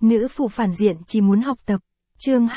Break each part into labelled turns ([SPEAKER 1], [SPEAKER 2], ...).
[SPEAKER 1] Nữ phụ phản diện chỉ muốn học tập. Chương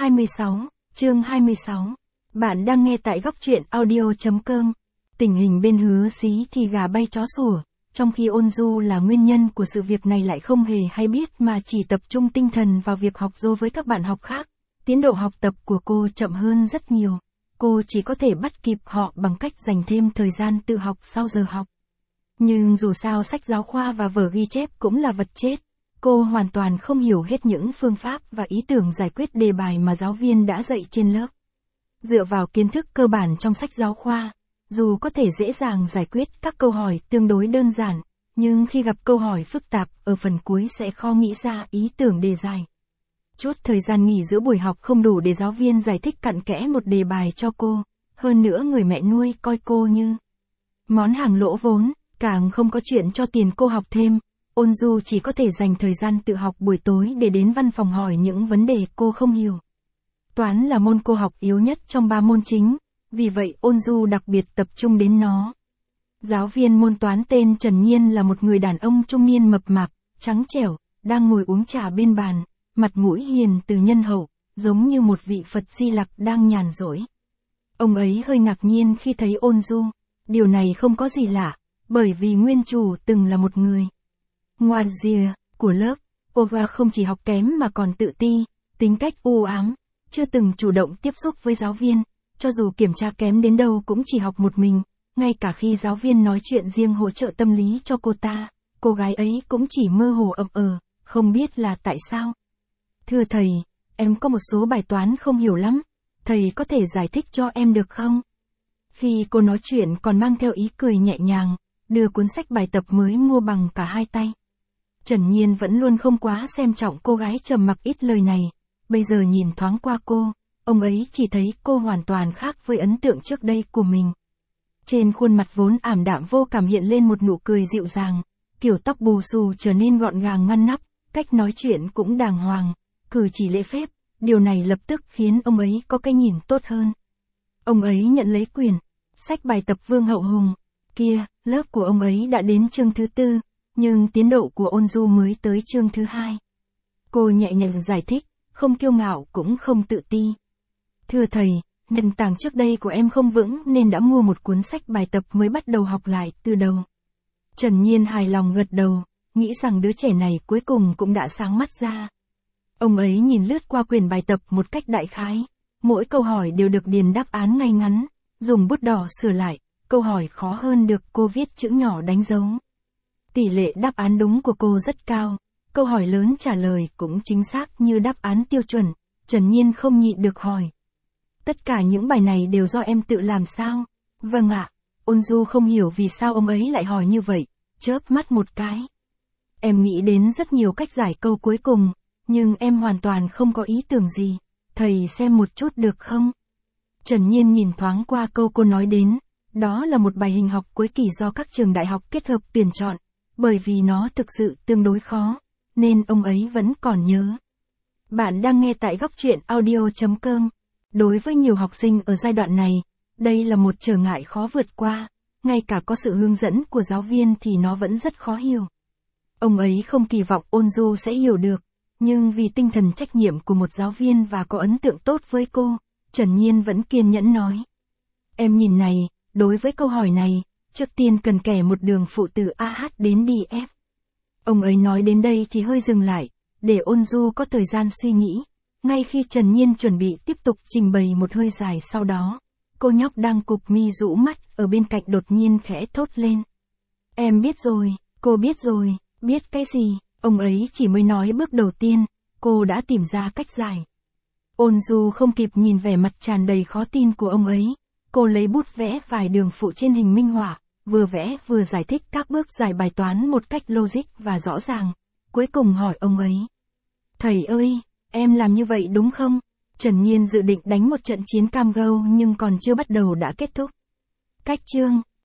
[SPEAKER 1] 26. Bạn đang nghe tại góc truyện audio.com. Tình hình bên Hứa Xí thì gà bay chó sủa, trong khi Ôn Du là nguyên nhân của sự việc này lại không hề hay biết mà chỉ tập trung tinh thần vào việc học dô với các bạn học khác. Tiến độ học tập của cô chậm hơn rất nhiều. Cô chỉ có thể bắt kịp họ bằng cách dành thêm thời gian tự học sau giờ học. Nhưng dù sao sách giáo khoa và vở ghi chép cũng là vật chết. Cô hoàn toàn không hiểu hết những phương pháp và ý tưởng giải quyết đề bài mà giáo viên đã dạy trên lớp. Dựa vào kiến thức cơ bản trong sách giáo khoa, dù có thể dễ dàng giải quyết các câu hỏi tương đối đơn giản, nhưng khi gặp câu hỏi phức tạp ở phần cuối sẽ khó nghĩ ra ý tưởng đề giải. Chút thời gian nghỉ giữa buổi học không đủ để giáo viên giải thích cặn kẽ một đề bài cho cô, hơn nữa người mẹ nuôi coi cô như món hàng lỗ vốn, càng không có chuyện cho tiền cô học thêm. Ôn Du chỉ có thể dành thời gian tự học buổi tối để đến văn phòng hỏi những vấn đề cô không hiểu. Toán là môn cô học yếu nhất trong 3 môn chính, vì vậy Ôn Du đặc biệt tập trung đến nó. Giáo viên môn toán tên Trần Nhiên là một người đàn ông trung niên mập mạp, trắng trẻo, đang ngồi uống trà bên bàn, mặt mũi hiền từ nhân hậu, giống như một vị Phật Di Lặc đang nhàn rỗi. Ông ấy hơi ngạc nhiên khi thấy Ôn Du, điều này không có gì lạ, bởi vì nguyên chủ từng là một người ngoan rìa của lớp. Ova không chỉ học kém mà còn tự ti, tính cách u ám, chưa từng chủ động tiếp xúc với giáo viên, cho dù kiểm tra kém đến đâu cũng chỉ học một mình, ngay cả khi giáo viên nói chuyện riêng hỗ trợ tâm lý cho cô ta, cô gái ấy cũng chỉ mơ hồ không biết là tại sao. Thưa thầy, em có một số bài toán không hiểu lắm, thầy có thể giải thích cho em được không? Khi cô nói chuyện còn mang theo ý cười nhẹ nhàng, đưa cuốn sách bài tập mới mua bằng cả hai tay. Trần Nhiên vẫn luôn không quá xem trọng cô gái trầm mặc ít lời này, bây giờ nhìn thoáng qua cô, ông ấy chỉ thấy cô hoàn toàn khác với ấn tượng trước đây của mình. Trên khuôn mặt vốn ảm đạm vô cảm hiện lên một nụ cười dịu dàng, kiểu tóc bù xù trở nên gọn gàng ngăn nắp, cách nói chuyện cũng đàng hoàng, cử chỉ lễ phép, điều này lập tức khiến ông ấy có cái nhìn tốt hơn. Ông ấy nhận lấy quyển sách bài tập Vương Hậu Hùng kia, lớp của ông ấy đã đến chương thứ 4, nhưng tiến độ của Ôn Du mới tới chương thứ 2. Cô nhẹ nhàng giải thích, không kiêu ngạo cũng không tự ti. Thưa thầy, nền tảng trước đây của em không vững nên đã mua một cuốn sách bài tập mới bắt đầu học lại từ đầu. Trần Nhiên hài lòng gật đầu, nghĩ rằng đứa trẻ này cuối cùng cũng đã sáng mắt ra. Ông ấy nhìn lướt qua quyển bài tập một cách đại khái, mỗi câu hỏi đều được điền đáp án ngay ngắn, dùng bút đỏ sửa lại, câu hỏi khó hơn được cô viết chữ nhỏ đánh dấu. Tỷ lệ đáp án đúng của cô rất cao, câu hỏi lớn trả lời cũng chính xác như đáp án tiêu chuẩn. Trần Nhiên không nhịn được hỏi. Tất cả những bài này đều do em tự làm sao? Vâng ạ. Ôn Du không hiểu vì sao ông ấy lại hỏi như vậy, chớp mắt một cái. Em nghĩ đến rất nhiều cách giải câu cuối cùng, nhưng em hoàn toàn không có ý tưởng gì, thầy xem một chút được không? Trần Nhiên nhìn thoáng qua câu cô nói đến, đó là một bài hình học cuối kỳ do các trường đại học kết hợp tuyển chọn, bởi vì nó thực sự tương đối khó, nên ông ấy vẫn còn nhớ. Bạn đang nghe tại góc truyện audio.com. Đối với nhiều học sinh ở giai đoạn này, đây là một trở ngại khó vượt qua, ngay cả có sự hướng dẫn của giáo viên thì nó vẫn rất khó hiểu. Ông ấy không kỳ vọng Ôn Du sẽ hiểu được, nhưng vì tinh thần trách nhiệm của một giáo viên và có ấn tượng tốt với cô, Trần Nhiên vẫn kiên nhẫn nói. Em nhìn này, đối với câu hỏi này, trước tiên cần kẻ một đường phụ từ AH đến DF. Ông ấy nói đến đây thì hơi dừng lại, để Ôn Du có thời gian suy nghĩ. Ngay khi Trần Nhiên chuẩn bị tiếp tục trình bày một hơi dài sau đó, cô nhóc đang cụp mi rũ mắt ở bên cạnh đột nhiên khẽ thốt lên. Em biết rồi, cô biết rồi, biết cái gì? Ông ấy chỉ mới nói bước đầu tiên, cô đã tìm ra cách giải. Ôn Du không kịp nhìn vẻ mặt tràn đầy khó tin của ông ấy, cô lấy bút vẽ vài đường phụ trên hình minh họa, vừa vẽ vừa giải thích các bước giải bài toán một cách logic và rõ ràng, cuối cùng hỏi ông ấy. Thầy ơi, em làm như vậy đúng không? Trần Nhiên dự định đánh một trận chiến cam go nhưng còn chưa bắt đầu đã kết thúc. Cách chương